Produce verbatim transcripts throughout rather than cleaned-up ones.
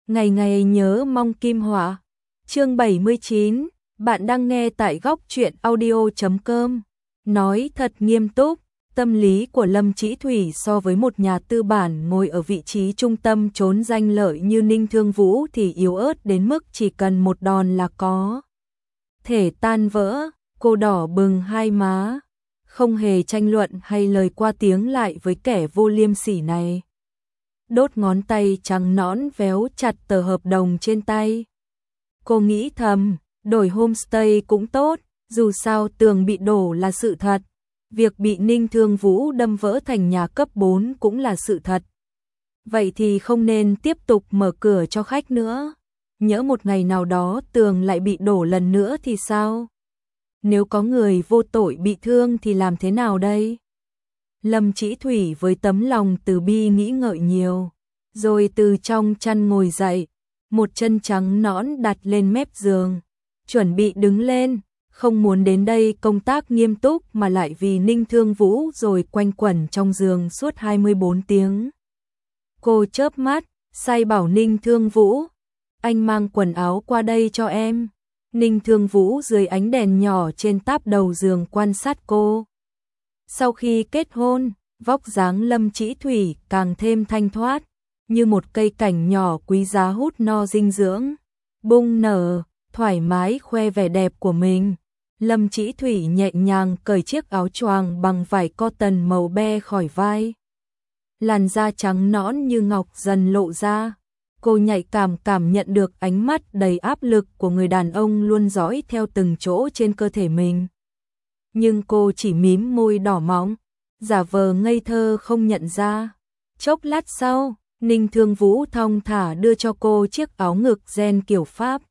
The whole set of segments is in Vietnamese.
Ngày ngày nhớ mong kim họa. Chương bảy mươi chín, bạn đang nghe tại góc truyện audio chấm com. Nói thật nghiêm túc, tâm lý của Lâm Chỉ Thủy so với một nhà tư bản ngồi ở vị trí trung tâm trốn danh lợi như Ninh Thương Vũ thì yếu ớt đến mức chỉ cần một đòn là có thể tan vỡ. Cô đỏ bừng hai má, không hề tranh luận hay lời qua tiếng lại với kẻ vô liêm sỉ này. Đốt ngón tay trắng nõn véo chặt tờ hợp đồng trên tay. Cô nghĩ thầm, đổi homestay cũng tốt, dù sao tường bị đổ là sự thật. Việc bị Ninh Thương Vũ đâm vỡ thành nhà cấp bốn cũng là sự thật. Vậy thì không nên tiếp tục mở cửa cho khách nữa. Nhỡ một ngày nào đó tường lại bị đổ lần nữa thì sao? Nếu có người vô tội bị thương thì làm thế nào đây? Lâm Chỉ Thủy với tấm lòng từ bi nghĩ ngợi nhiều, rồi từ trong chăn ngồi dậy, một chân trắng nõn đặt lên mép giường, chuẩn bị đứng lên, không muốn đến đây công tác nghiêm túc mà lại vì Ninh Thương Vũ rồi quanh quẩn trong giường suốt hai mươi bốn tiếng. Cô chớp mắt, sai bảo Ninh Thương Vũ, anh mang quần áo qua đây cho em. Ninh Thương Vũ dưới ánh đèn nhỏ trên táp đầu giường quan sát cô. Sau khi kết hôn, vóc dáng Lâm Chỉ Thủy càng thêm thanh thoát, như một cây cảnh nhỏ quý giá hút no dinh dưỡng, bung nở, thoải mái khoe vẻ đẹp của mình. Lâm Chỉ Thủy nhẹ nhàng cởi chiếc áo choàng bằng vải cotton màu be khỏi vai. Làn da trắng nõn như ngọc dần lộ ra. Cô nhạy cảm cảm nhận được ánh mắt đầy áp lực của người đàn ông luôn dõi theo từng chỗ trên cơ thể mình. Nhưng cô chỉ mím môi đỏ mọng, giả vờ ngây thơ không nhận ra. Chốc lát sau, Ninh Thương Vũ thong thả đưa cho cô chiếc áo ngực ren kiểu Pháp.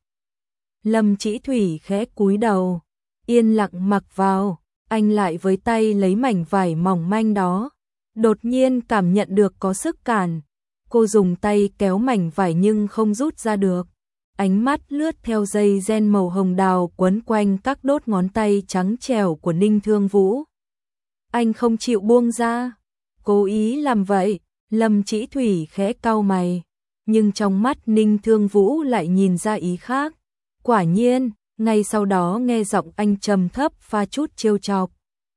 Lâm Chỉ Thủy khẽ cúi đầu, yên lặng mặc vào, anh lại với tay lấy mảnh vải mỏng manh đó. Đột nhiên cảm nhận được có sức cản. Cô dùng tay kéo mảnh vải nhưng không rút ra được. Ánh mắt lướt theo dây ren màu hồng đào quấn quanh các đốt ngón tay trắng trẻo của Ninh Thương Vũ. Anh không chịu buông ra. Cố ý làm vậy. Lâm Chỉ Thủy khẽ cau mày. Nhưng trong mắt Ninh Thương Vũ lại nhìn ra ý khác. Quả nhiên, ngay sau đó nghe giọng anh trầm thấp pha chút trêu chọc.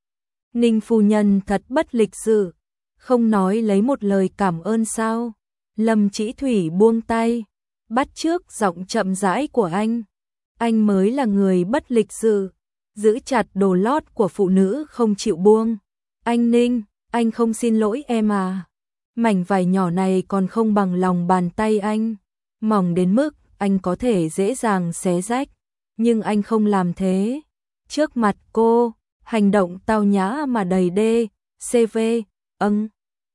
Ninh phu nhân thật bất lịch sự. Không nói lấy một lời cảm ơn sao? Lâm Chỉ Thủy buông tay, bắt chước giọng chậm rãi của anh. Anh mới là người bất lịch sự, giữ chặt đồ lót của phụ nữ không chịu buông. Anh Ninh, anh không xin lỗi em à? Mảnh vải nhỏ này còn không bằng lòng bàn tay anh, mỏng đến mức anh có thể dễ dàng xé rách, nhưng anh không làm thế. Trước mặt cô, hành động tao nhã mà đầy đê, xê vê, âng.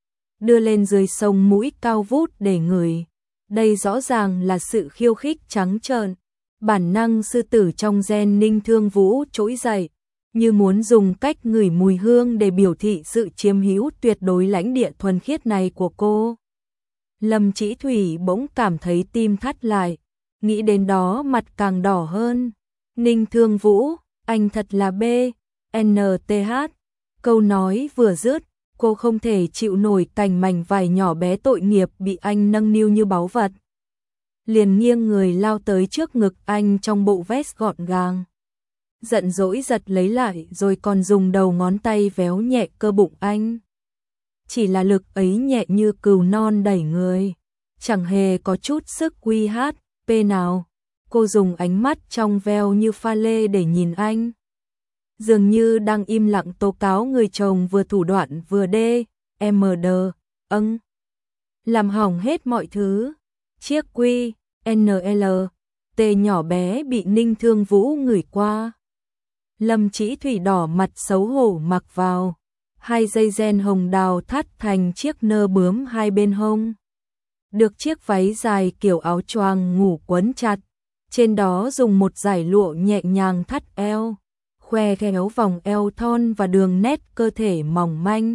Đưa lên dưới sông mũi cao vút để ngửi. Đây rõ ràng là sự khiêu khích trắng trợn. Bản năng sư tử trong gen Ninh Thương Vũ trỗi dậy, như muốn dùng cách ngửi mùi hương để biểu thị sự chiếm hữu tuyệt đối lãnh địa thuần khiết này của cô. Lâm Chỉ Thủy bỗng cảm thấy tim thắt lại, nghĩ đến đó mặt càng đỏ hơn. Ninh Thương Vũ, anh thật là B, N T H. Câu nói vừa dứt, cô không thể chịu nổi cảnh mảnh vải nhỏ bé tội nghiệp bị anh nâng niu như báu vật. Liền nghiêng người lao tới trước ngực anh trong bộ vest gọn gàng. Giận dỗi giật lấy lại rồi còn dùng đầu ngón tay véo nhẹ cơ bụng anh. Chỉ là lực ấy nhẹ như cừu non đẩy người, chẳng hề có chút sức quy hát, pê nào. Cô dùng ánh mắt trong veo như pha lê để nhìn anh. Dường như đang im lặng tố cáo người chồng vừa thủ đoạn vừa đê, em đê, âng. Làm hỏng hết mọi thứ. Chiếc quy, en lờ, tê nhỏ bé bị Ninh Thương Vũ ngửi qua. Lâm Chỉ Thủy đỏ mặt xấu hổ mặc vào. Hai dây ren hồng đào thắt thành chiếc nơ bướm hai bên hông. Được chiếc váy dài kiểu áo choàng ngủ quấn chặt. Trên đó dùng một dải lụa nhẹ nhàng thắt eo. Khoe khéo vòng eo thon và đường nét cơ thể mỏng manh.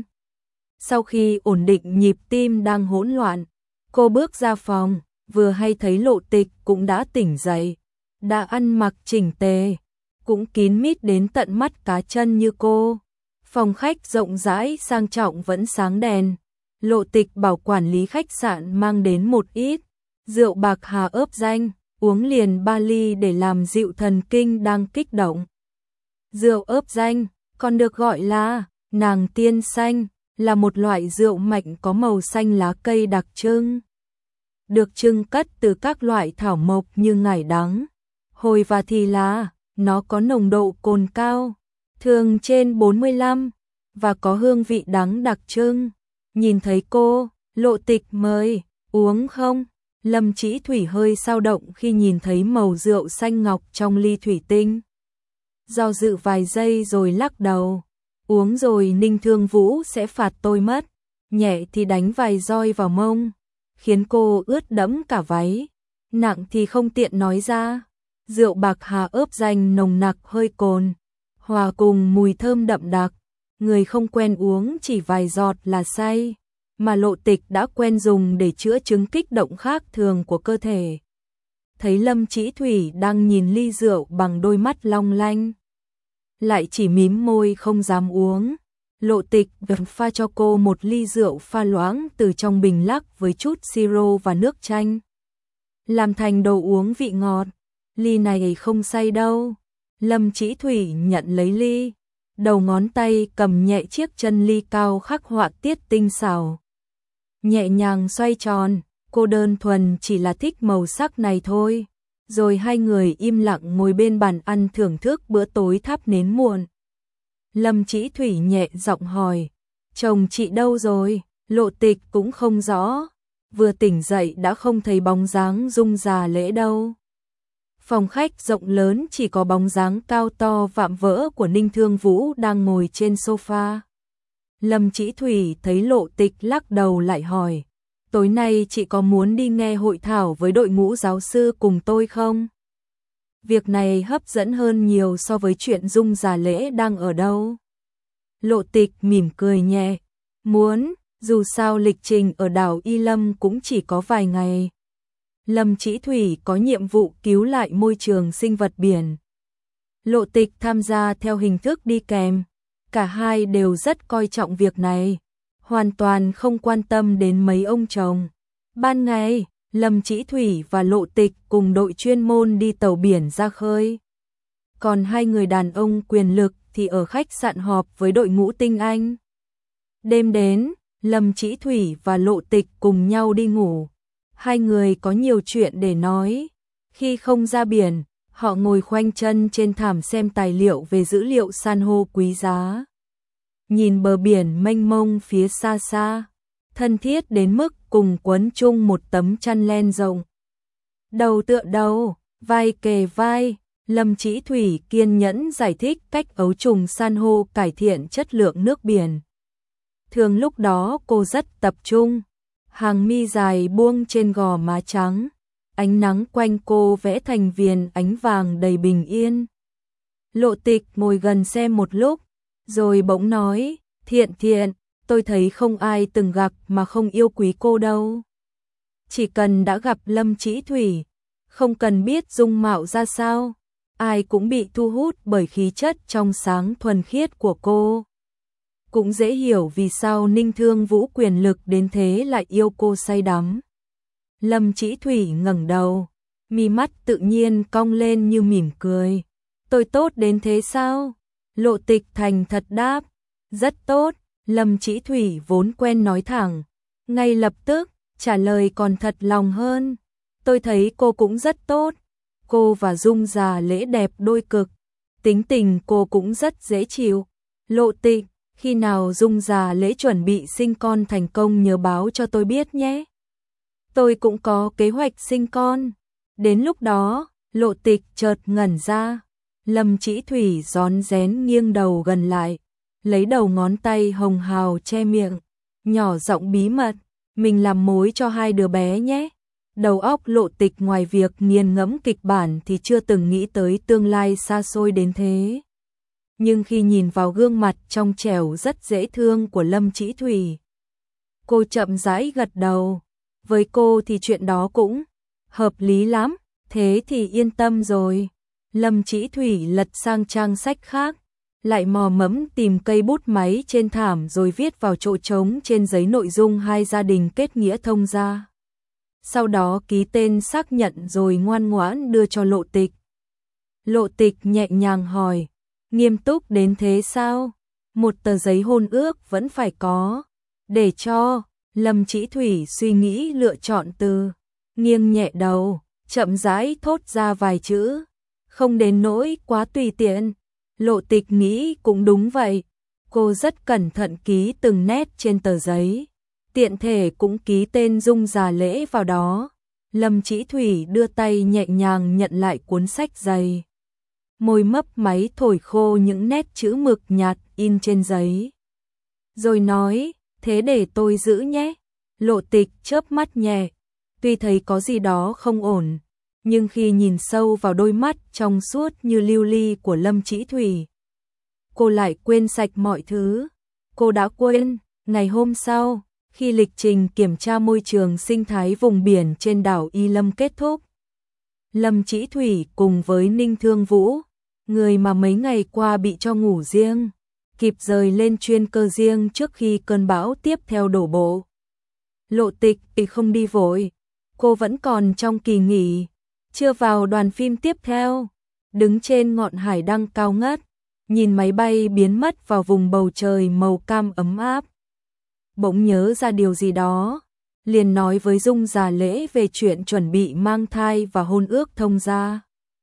Sau khi ổn định nhịp tim đang hỗn loạn, cô bước ra phòng, vừa hay thấy Lộ Tịch cũng đã tỉnh dậy, đã ăn mặc chỉnh tề, cũng kín mít đến tận mắt cá chân như cô. Phòng khách rộng rãi sang trọng vẫn sáng đèn. Lộ Tịch bảo quản lý khách sạn mang đến một ít Rượu bạc hà ướp danh, uống liền ba ly để làm dịu thần kinh đang kích động. Rượu ướp danh, còn được gọi là nàng tiên xanh, là một loại rượu mạnh có màu xanh lá cây đặc trưng. Được trưng cất từ các loại thảo mộc như ngải đắng, hồi và thì lá, nó có nồng độ cồn cao, thường trên bốn mươi lăm, và có hương vị đắng đặc trưng. Nhìn thấy cô, Lộ Tịch mời, uống không? Lâm Chỉ Thủy hơi dao động khi nhìn thấy màu rượu xanh ngọc trong ly thủy tinh. Do dự vài giây rồi lắc đầu. Uống rồi Ninh Thương Vũ sẽ phạt tôi mất. Nhẹ thì đánh vài roi vào mông, khiến cô ướt đẫm cả váy. Nặng thì không tiện nói ra. Rượu bạc hà ướp danh nồng nặc hơi cồn, hòa cùng mùi thơm đậm đặc. Người không quen uống chỉ vài giọt là say, mà Lộ Tịch đã quen dùng để chữa chứng kích động khác thường của cơ thể. Thấy Lâm Chỉ Thủy đang nhìn ly rượu bằng đôi mắt long lanh, lại chỉ mím môi không dám uống. Lộ Tịch pha cho cô một ly rượu pha loãng từ trong bình lắc với chút siro và nước chanh, làm thành đồ uống vị ngọt. Ly này không say đâu. Lâm Chỉ Thủy nhận lấy ly, đầu ngón tay cầm nhẹ chiếc chân ly cao khắc họa tiết tinh xảo, nhẹ nhàng xoay tròn. Cô đơn thuần chỉ là thích màu sắc này thôi. Rồi hai người im lặng ngồi bên bàn ăn thưởng thức bữa tối thắp nến muộn. Lâm Chỉ Thủy nhẹ giọng hỏi, chồng chị đâu rồi? Lộ Tịch cũng không rõ, vừa tỉnh dậy đã không thấy bóng dáng Dung già lễ đâu. Phòng khách rộng lớn chỉ có bóng dáng cao to vạm vỡ của Ninh Thương Vũ đang ngồi trên sofa. Lâm Chỉ Thủy thấy Lộ Tịch lắc đầu lại hỏi, tối nay chị có muốn đi nghe hội thảo với đội ngũ giáo sư cùng tôi không? Việc này hấp dẫn hơn nhiều so với chuyện Dung già lễ đang ở đâu. Lộ Tịch mỉm cười nhẹ, muốn, dù sao lịch trình ở đảo Y Lâm cũng chỉ có vài ngày. Lâm Chỉ Thủy có nhiệm vụ cứu lại môi trường sinh vật biển. Lộ Tịch tham gia theo hình thức đi kèm. Cả hai đều rất coi trọng việc này, hoàn toàn không quan tâm đến mấy ông chồng. Ban ngày, Lâm Chỉ Thủy và Lộ Tịch cùng đội chuyên môn đi tàu biển ra khơi. Còn hai người đàn ông quyền lực thì ở khách sạn họp với đội ngũ tinh anh. Đêm đến, Lâm Chỉ Thủy và Lộ Tịch cùng nhau đi ngủ. Hai người có nhiều chuyện để nói. Khi không ra biển, họ ngồi khoanh chân trên thảm xem tài liệu về dữ liệu san hô quý giá. Nhìn bờ biển mênh mông phía xa xa, thân thiết đến mức cùng quấn chung một tấm chăn len rộng. Đầu tựa đầu, vai kề vai, Lâm Chỉ Thủy kiên nhẫn giải thích cách ấu trùng san hô cải thiện chất lượng nước biển. Thường lúc đó cô rất tập trung, hàng mi dài buông trên gò má trắng, ánh nắng quanh cô vẽ thành viền ánh vàng đầy bình yên. Lộ Tịch ngồi gần xem một lúc, rồi bỗng nói, Thiện Thiện, tôi thấy không ai từng gặp mà không yêu quý cô đâu. Chỉ cần đã gặp Lâm Chỉ Thủy, không cần biết dung mạo ra sao, ai cũng bị thu hút bởi khí chất trong sáng thuần khiết của cô. Cũng dễ hiểu vì sao Ninh Thương Vũ quyền lực đến thế lại yêu cô say đắm. Lâm Chỉ Thủy ngẩng đầu, mi mắt tự nhiên cong lên như mỉm cười. Tôi tốt đến thế sao? Lộ Tịch thành thật đáp, rất tốt. Lâm Chỉ Thủy vốn quen nói thẳng, ngay lập tức trả lời còn thật lòng hơn. Tôi thấy cô cũng rất tốt. Cô và Dung già lễ đẹp đôi cực, tính tình cô cũng rất dễ chịu. Lộ Tịch, khi nào Dung già lễ chuẩn bị sinh con thành công nhớ báo cho tôi biết nhé. Tôi cũng có kế hoạch sinh con. Đến lúc đó, Lộ Tịch chợt ngẩn ra. Lâm Chỉ Thủy rón rén nghiêng đầu gần lại, lấy đầu ngón tay hồng hào che miệng, nhỏ giọng bí mật, mình làm mối cho hai đứa bé nhé. Đầu óc Lộ Tịch ngoài việc nghiền ngẫm kịch bản thì chưa từng nghĩ tới tương lai xa xôi đến thế. Nhưng khi nhìn vào gương mặt trong trẻo rất dễ thương của Lâm Chỉ Thủy, cô chậm rãi gật đầu. Với cô thì chuyện đó cũng hợp lý lắm, thế thì yên tâm rồi. Lâm Chỉ Thủy lật sang trang sách khác, lại mò mẫm tìm cây bút máy trên thảm rồi viết vào chỗ trống trên giấy nội dung hai gia đình kết nghĩa thông gia. sau đó ký tên xác nhận rồi ngoan ngoãn đưa cho Lộ Tịch. Lộ Tịch nhẹ nhàng hỏi, nghiêm túc đến thế sao? Một tờ giấy hôn ước vẫn phải có. Để cho, Lâm Chỉ Thủy suy nghĩ lựa chọn từ, nghiêng nhẹ đầu, chậm rãi thốt ra vài chữ, không đến nỗi quá tùy tiện. Lộ Tịch nghĩ cũng đúng vậy, cô rất cẩn thận ký từng nét trên tờ giấy, tiện thể cũng ký tên Dung Già Lễ vào đó. Lâm Chỉ Thủy đưa tay nhẹ nhàng nhận lại cuốn sách dày, môi mấp máy thổi khô những nét chữ mực nhạt in trên giấy, rồi nói, thế để tôi giữ nhé. Lộ Tịch chớp mắt nhẹ, tuy thấy có gì đó không ổn, nhưng khi nhìn sâu vào đôi mắt trong suốt như lưu ly của Lâm Chỉ Thủy, cô lại quên sạch mọi thứ. Cô đã quên, ngày hôm sau, khi lịch trình kiểm tra môi trường sinh thái vùng biển trên đảo Y Lâm kết thúc, Lâm Chỉ Thủy cùng với Ninh Thương Vũ, người mà mấy ngày qua bị cho ngủ riêng, kịp rời lên chuyên cơ riêng trước khi cơn bão tiếp theo đổ bộ. Lộ Tịch thì không đi vội, cô vẫn còn trong kỳ nghỉ, chưa vào đoàn phim tiếp theo, đứng trên ngọn hải đăng cao ngất, nhìn máy bay biến mất vào vùng bầu trời màu cam ấm áp. Bỗng nhớ ra điều gì đó, liền nói với Dung Già Lễ về chuyện chuẩn bị mang thai và hôn ước thông gia.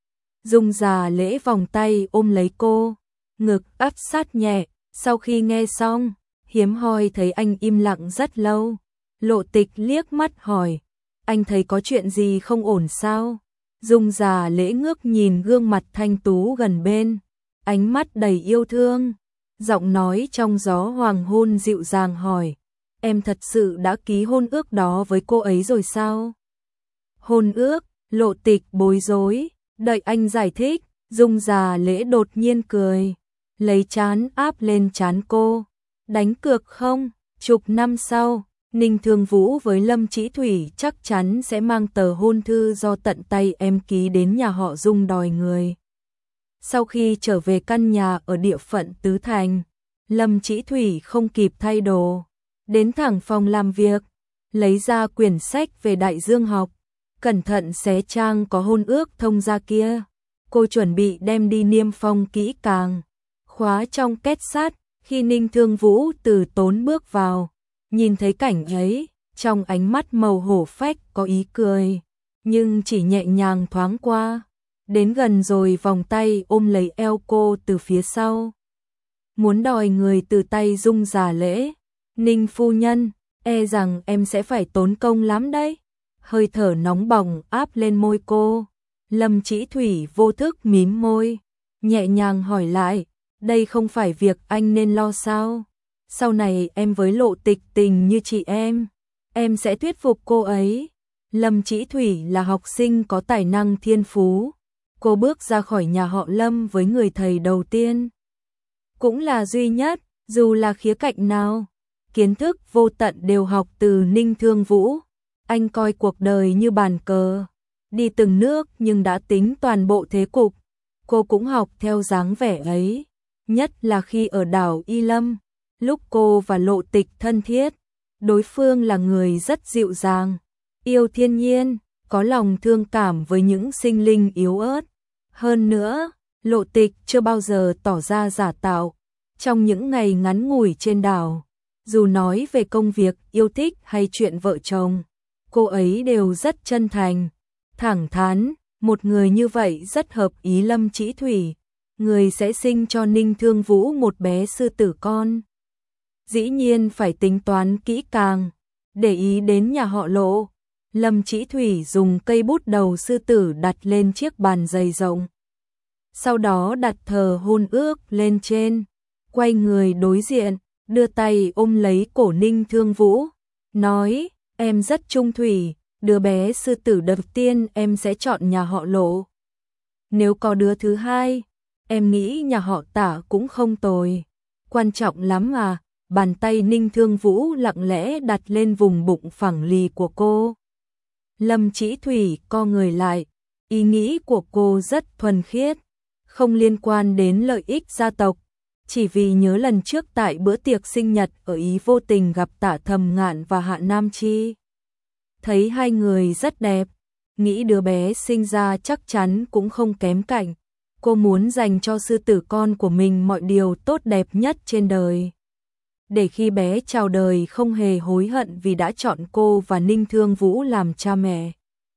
Dung Già Lễ vòng tay ôm lấy cô, ngực áp sát nhẹ. Sau khi nghe xong, hiếm hoi thấy anh im lặng rất lâu. Lộ Tịch liếc mắt hỏi, anh thấy có chuyện gì không ổn sao? Dung Già Lễ ngước nhìn gương mặt thanh tú gần bên, ánh mắt đầy yêu thương, giọng nói trong gió hoàng hôn dịu dàng hỏi, em thật sự đã ký hôn ước đó với cô ấy rồi sao? Hôn ước? Lộ Tịch bối rối, đợi anh giải thích. Dung Già Lễ đột nhiên cười, lấy trán áp lên trán cô, đánh cược không? Chục năm sau, Ninh Thương Vũ với Lâm Chỉ Thủy chắc chắn sẽ mang tờ hôn thư do tận tay em ký đến nhà họ Dung đòi người. Sau khi trở về căn nhà ở địa phận Tứ Thành, Lâm Chỉ Thủy không kịp thay đồ, đến thẳng phòng làm việc, lấy ra quyển sách về đại dương học, cẩn thận xé trang có hôn ước thông gia kia. Cô chuẩn bị đem đi niêm phong kỹ càng, khóa trong két sắt. Khi Ninh Thương Vũ từ tốn bước vào, nhìn thấy cảnh ấy, trong ánh mắt màu hổ phách có ý cười, nhưng chỉ nhẹ nhàng thoáng qua, đến gần rồi vòng tay ôm lấy eo cô từ phía sau. Muốn đòi người từ tay Dung Già Lễ. Ninh phu nhân, e rằng em sẽ phải tốn công lắm đấy. Hơi thở nóng bỏng áp lên môi cô. Lâm Chỉ Thủy vô thức mím môi, nhẹ nhàng hỏi lại, đây không phải việc anh nên lo sao? Sau này em với Lộ Tịch tình như chị em, em sẽ thuyết phục cô ấy. Lâm Chỉ Thủy là học sinh có tài năng thiên phú, cô bước ra khỏi nhà họ Lâm với người thầy đầu tiên, cũng là duy nhất, dù là khía cạnh nào, kiến thức vô tận đều học từ Ninh Thương Vũ. Anh coi cuộc đời như bàn cờ, đi từng nước nhưng đã tính toàn bộ thế cục. Cô cũng học theo dáng vẻ ấy, nhất là khi ở đảo Y Lâm, lúc cô và Lộ Tịch thân thiết, đối phương là người rất dịu dàng, yêu thiên nhiên, có lòng thương cảm với những sinh linh yếu ớt. Hơn nữa, Lộ Tịch chưa bao giờ tỏ ra giả tạo. Trong những ngày ngắn ngủi trên đảo, dù nói về công việc, yêu thích hay chuyện vợ chồng, cô ấy đều rất chân thành, thẳng thắn. Một người như vậy rất hợp ý Lâm Chỉ Thủy, người sẽ sinh cho Ninh Thương Vũ một bé sư tử con. Dĩ nhiên phải tính toán kỹ càng, để ý đến nhà họ Lộ. Lâm Chỉ Thủy dùng cây bút đầu sư tử đặt lên chiếc bàn dày rộng. Sau đó đặt tờ hôn ước lên trên, quay người đối diện, đưa tay ôm lấy cổ Ninh Thương Vũ, nói, em rất trung thủy, đứa bé sư tử đầu tiên em sẽ chọn nhà họ Lộ. Nếu có đứa thứ hai, em nghĩ nhà họ Tả cũng không tồi. Quan trọng lắm à? Bàn tay Ninh Thương Vũ lặng lẽ đặt lên vùng bụng phẳng lì của cô. Lâm Chỉ Thủy co người lại, ý nghĩ của cô rất thuần khiết, không liên quan đến lợi ích gia tộc, chỉ vì nhớ lần trước tại bữa tiệc sinh nhật ở Ý vô tình gặp Tả Thầm Ngạn và Hạ Nam Chi. thấy hai người rất đẹp, nghĩ đứa bé sinh ra chắc chắn cũng không kém cạnh. Cô muốn dành cho sư tử con của mình mọi điều tốt đẹp nhất trên đời. Để khi bé chào đời không hề hối hận vì đã chọn cô và Ninh Thương Vũ làm cha mẹ.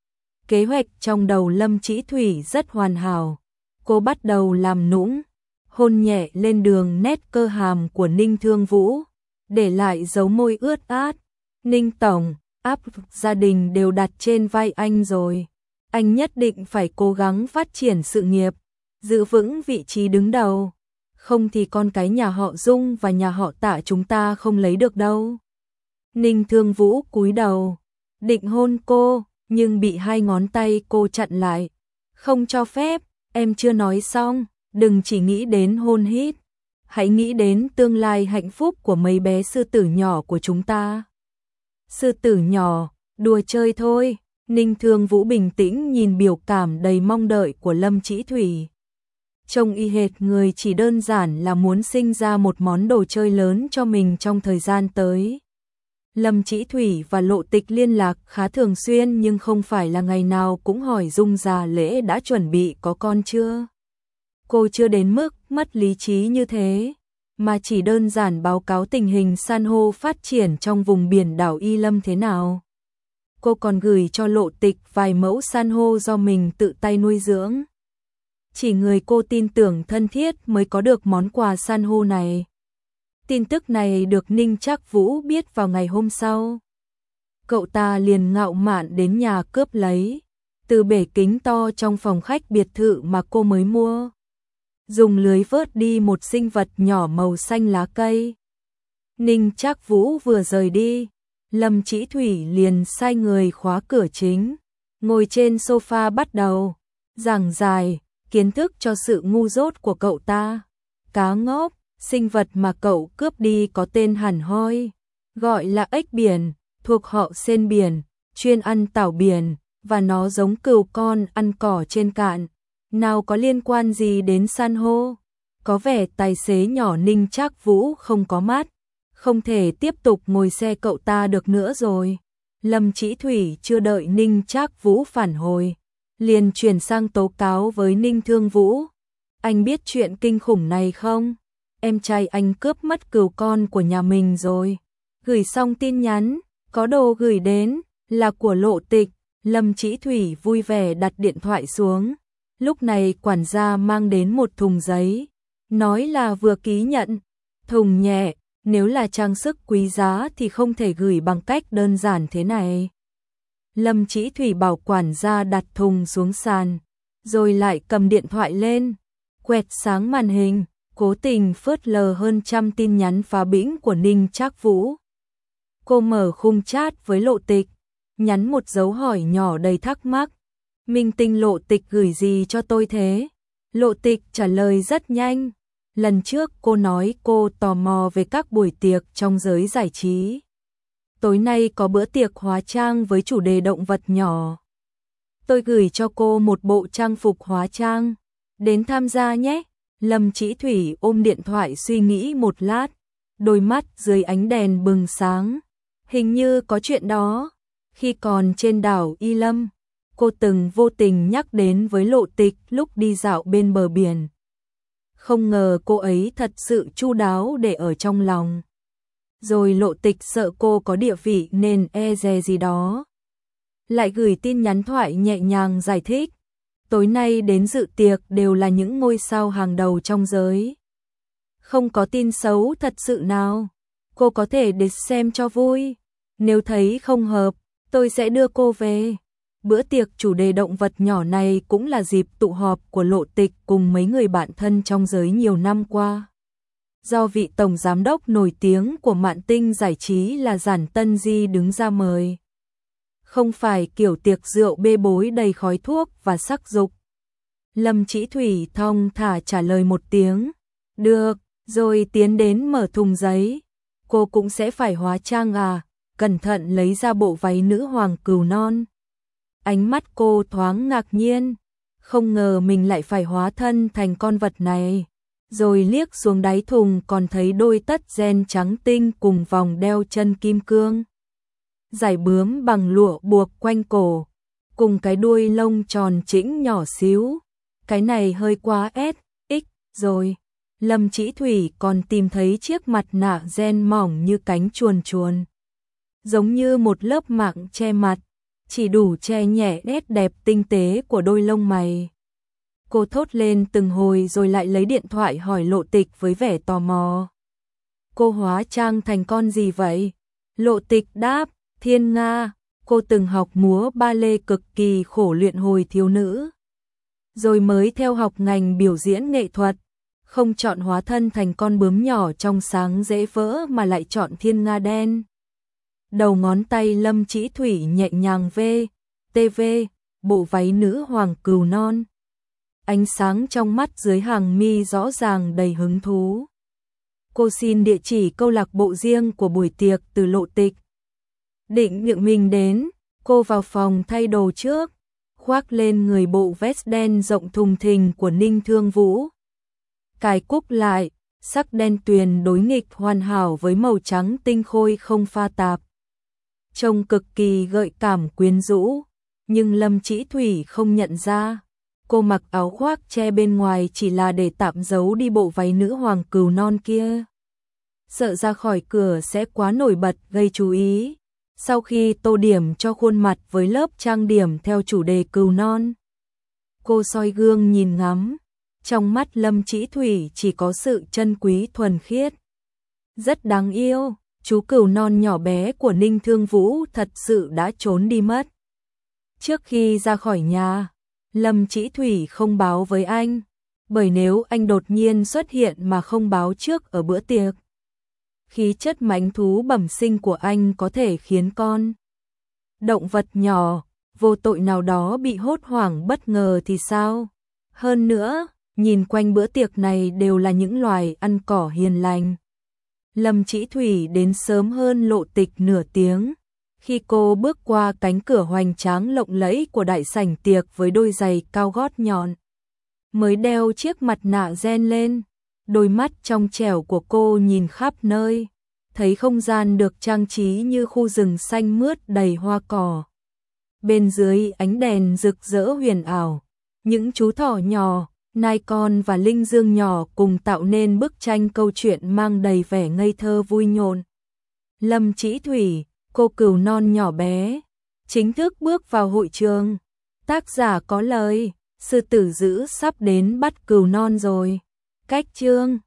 Kế hoạch trong đầu Lâm Chỉ Thủy rất hoàn hảo. Cô bắt đầu làm nũng, hôn nhẹ lên đường nét cơ hàm của Ninh Thương Vũ, để lại dấu môi ướt át. Ninh tổng, áp gia đình đều đặt trên vai anh rồi. Anh nhất định phải cố gắng phát triển sự nghiệp, giữ vững vị trí đứng đầu. Không thì con cái nhà họ Dung và nhà họ Tạ chúng ta không lấy được đâu. Ninh Thương Vũ cúi đầu, định hôn cô, nhưng bị hai ngón tay cô chặn lại. Không cho phép, em chưa nói xong, đừng chỉ nghĩ đến hôn hít. Hãy nghĩ đến tương lai hạnh phúc của mấy bé sư tử nhỏ của chúng ta. Sư tử nhỏ, đùa chơi thôi. Ninh Thương Vũ bình tĩnh nhìn biểu cảm đầy mong đợi của Lâm Chỉ Thủy. Trông y hệt người chỉ đơn giản là muốn sinh ra một món đồ chơi lớn cho mình trong thời gian tới. Lâm Chỉ Thủy và Lộ Tịch liên lạc khá thường xuyên nhưng không phải là ngày nào cũng hỏi Dung già lễ đã chuẩn bị có con chưa. Cô chưa đến mức mất lý trí như thế, mà chỉ đơn giản báo cáo tình hình san hô phát triển trong vùng biển đảo Y Lâm thế nào. Cô còn gửi cho Lộ Tịch vài mẫu san hô do mình tự tay nuôi dưỡng. Chỉ người cô tin tưởng thân thiết mới có được món quà san hô này. Tin tức này được Ninh Trác Vũ biết vào ngày hôm sau. Cậu ta liền ngạo mạn đến nhà cướp lấy, từ bể kính to trong phòng khách biệt thự mà cô mới mua. Dùng lưới vớt đi một sinh vật nhỏ màu xanh lá cây. Ninh Trác Vũ vừa rời đi, Lâm Chỉ Thủy liền sai người khóa cửa chính, ngồi trên sofa bắt đầu giảng giải kiến thức cho sự ngu dốt của cậu ta. Cá ngốc, sinh vật mà cậu cướp đi có tên hẳn hoi, gọi là ếch biển, thuộc họ sên biển, chuyên ăn tảo biển, và nó giống cừu con ăn cỏ trên cạn. Nào có liên quan gì đến san hô? Có vẻ tài xế nhỏ Ninh Trác Vũ không có mắt, không thể tiếp tục ngồi xe cậu ta được nữa rồi. Lâm Chỉ Thủy chưa đợi Ninh Trác Vũ phản hồi, liền chuyển sang tố cáo với Ninh Thương Vũ. Anh biết chuyện kinh khủng này không? Em trai anh cướp mất cừu con của nhà mình rồi. Gửi xong tin nhắn, có đồ gửi đến, là của Lộ Tịch. Lâm Chỉ Thủy vui vẻ đặt điện thoại xuống. Lúc này quản gia mang đến một thùng giấy, nói là vừa ký nhận. Thùng nhẹ, nếu là trang sức quý giá thì không thể gửi bằng cách đơn giản thế này. Lâm Chỉ Thủy bảo quản gia đặt thùng xuống sàn, rồi lại cầm điện thoại lên, quẹt sáng màn hình, cố tình phớt lờ hơn trăm tin nhắn phá bĩnh của Ninh Trác Vũ. Cô mở khung chat với Lộ Tịch, nhắn một dấu hỏi nhỏ đầy thắc mắc. Minh tinh Lộ Tịch gửi gì cho tôi thế? Lộ Tịch trả lời rất nhanh. Lần trước cô nói cô tò mò về các buổi tiệc trong giới giải trí. Tối nay có bữa tiệc hóa trang với chủ đề động vật nhỏ. Tôi gửi cho cô một bộ trang phục hóa trang. Đến tham gia nhé. Lâm Chỉ Thủy ôm điện thoại suy nghĩ một lát. Đôi mắt dưới ánh đèn bừng sáng. Hình như có chuyện đó. Khi còn trên đảo Y Lâm, cô từng vô tình nhắc đến với Lộ Tịch lúc đi dạo bên bờ biển. Không ngờ cô ấy thật sự chu đáo để ở trong lòng. Rồi Lộ Tịch sợ cô có địa vị nên e dè gì đó. Lại gửi tin nhắn thoại nhẹ nhàng giải thích. Tối nay đến dự tiệc đều là những ngôi sao hàng đầu trong giới. Không có tin xấu thật sự nào. Cô có thể đến xem cho vui. Nếu thấy không hợp, tôi sẽ đưa cô về. Bữa tiệc chủ đề động vật nhỏ này cũng là dịp tụ họp của Lộ Tịch cùng mấy người bạn thân trong giới nhiều năm qua. Do vị tổng giám đốc nổi tiếng của Mạn Tinh Giải trí là Giản Tân Di đứng ra mời. Không phải kiểu tiệc rượu bê bối đầy khói thuốc và sắc dục. Lâm Chỉ Thủy thong thả trả lời một tiếng. Được, rồi tiến đến mở thùng giấy. Cô cũng sẽ phải hóa trang à? Cẩn thận lấy ra bộ váy nữ hoàng cừu non. Ánh mắt cô thoáng ngạc nhiên, không ngờ mình lại phải hóa thân thành con vật này. Rồi liếc xuống đáy thùng còn thấy đôi tất ren trắng tinh cùng vòng đeo chân kim cương. giải bướm bằng lụa buộc quanh cổ, cùng cái đuôi lông tròn chỉnh nhỏ xíu. Cái này hơi quá ét ích rồi. Lâm Chỉ Thủy còn tìm thấy chiếc mặt nạ ren mỏng như cánh chuồn chuồn, giống như một lớp mạng che mặt, chỉ đủ che nhẹ nét đẹp tinh tế của đôi lông mày. Cô thốt lên từng hồi rồi lại lấy điện thoại hỏi Lộ Tịch với vẻ tò mò. Cô hóa trang thành con gì vậy? Lộ Tịch đáp, Thiên Nga. Cô từng học múa ba lê cực kỳ khổ luyện hồi thiếu nữ, rồi mới theo học ngành biểu diễn nghệ thuật, không chọn hóa thân thành con bướm nhỏ trong sáng dễ vỡ mà lại chọn thiên nga đen. Đầu ngón tay Lâm Chỉ Thủy nhẹ nhàng vê, tê vê, bộ váy nữ hoàng cừu non. Ánh sáng trong mắt dưới hàng mi rõ ràng đầy hứng thú. Cô xin địa chỉ câu lạc bộ riêng của buổi tiệc từ Lộ Tịch. Định nhượng mình đến, cô vào phòng thay đồ trước, khoác lên người bộ vest đen rộng thùng thình của Ninh Thương Vũ. Cài cúc lại, sắc đen tuyền đối nghịch hoàn hảo với màu trắng tinh khôi không pha tạp. Trông cực kỳ gợi cảm quyến rũ, nhưng Lâm Chỉ Thủy không nhận ra. Cô mặc áo khoác che bên ngoài chỉ là để tạm giấu đi bộ váy nữ hoàng cừu non kia. Sợ ra khỏi cửa sẽ quá nổi bật gây chú ý. Sau khi tô điểm cho khuôn mặt với lớp trang điểm theo chủ đề cừu non, cô soi gương nhìn ngắm. Trong mắt Lâm Chỉ Thủy chỉ có sự chân quý thuần khiết. Rất đáng yêu, chú cừu non nhỏ bé của Ninh Thương Vũ thật sự đã trốn đi mất. Trước khi ra khỏi nhà, Lâm Chỉ Thủy không báo với anh, bởi nếu anh đột nhiên xuất hiện mà không báo trước ở bữa tiệc, khí chất mãnh thú bẩm sinh của anh có thể khiến con động vật nhỏ, vô tội nào đó bị hốt hoảng bất ngờ thì sao? Hơn nữa, nhìn quanh bữa tiệc này đều là những loài ăn cỏ hiền lành. Lâm Chỉ Thủy đến sớm hơn Lộ Tịch nửa tiếng. Khi cô bước qua cánh cửa hoành tráng lộng lẫy của đại sảnh tiệc với đôi giày cao gót nhọn, mới đeo chiếc mặt nạ ren lên, đôi mắt trong trẻo của cô nhìn khắp nơi, thấy không gian được trang trí như khu rừng xanh mướt đầy hoa cỏ. Bên dưới ánh đèn rực rỡ huyền ảo, những chú thỏ nhỏ, nai con và linh dương nhỏ cùng tạo nên bức tranh câu chuyện mang đầy vẻ ngây thơ vui nhộn. Lâm Chỉ Thủy, cô cừu non nhỏ bé, chính thức bước vào hội trường. Tác giả có lời, sư tử dữ sắp đến bắt cừu non rồi. Cách chương